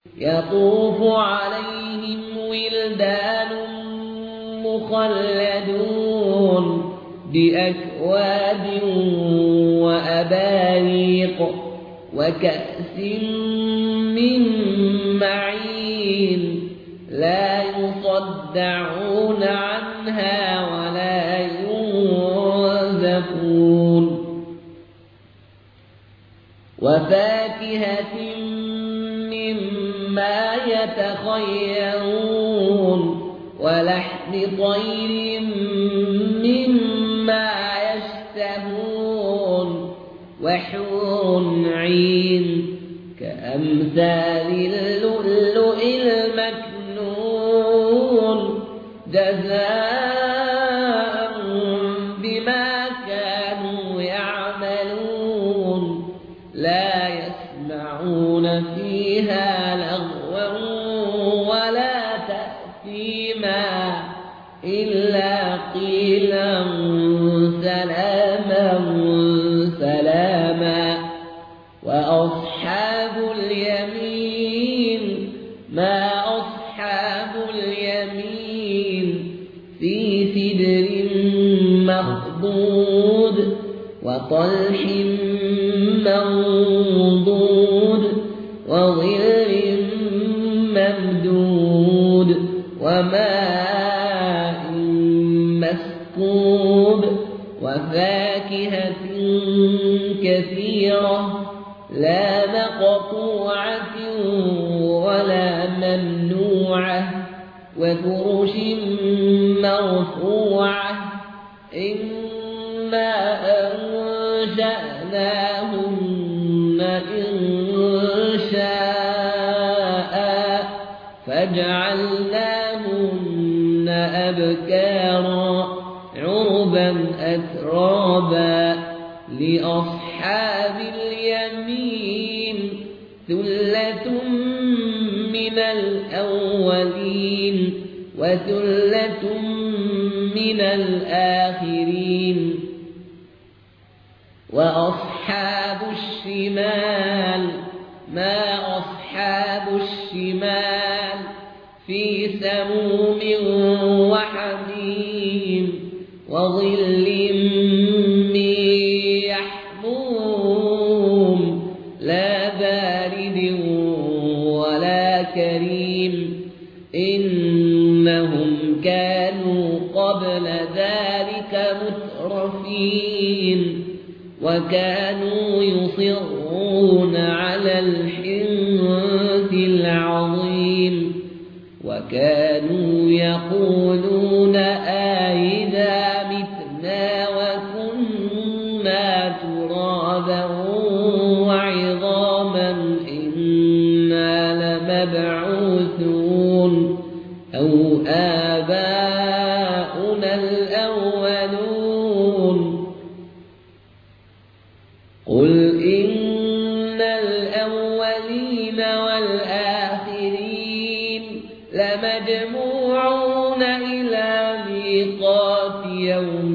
يطوف عليهم ولدان مخلدون بأكواب وأباريق وكأس من معين لا يصدعون عنها ولا ينزفون وفاكهة مما يتخيرون ولحم طير مما يشتهون وحور عين كأمثال اللؤلؤ المكنون جزاء بما كانوا يعملون لا يسمعون فيها لغوا ولا تأثيما إلا قيلا سلاما سلاما وأصحاب اليمين ما أصحاب اليمين في سدر مخضود وطلح منضود وظل ممدود وماء مسكوب وفاكهة كثيرة لا مقطوعة ولا ممنوعة وفرش مرفوعة إنا أنشأناهن إنشاء فجعلناهن أبكارا عربا أترابا لأصحاب اليمين ثلة من الأولين وثلة من الآخرين وأصحاب الشمال ما أصحاب الشمال في سموم وحميم وظل من يحموم لا بارد ولا كريم إنهم كانوا قبل ذلك مترفين وكانوا يصرون على الحنث العظيم وكانوا يقولون أئذا متنا وكنا ترابا وعظاما إنا لمبعوثون أو آباؤنا الأولون قل إن الأولين والآخرين لمجموعون إلى ميقات يوم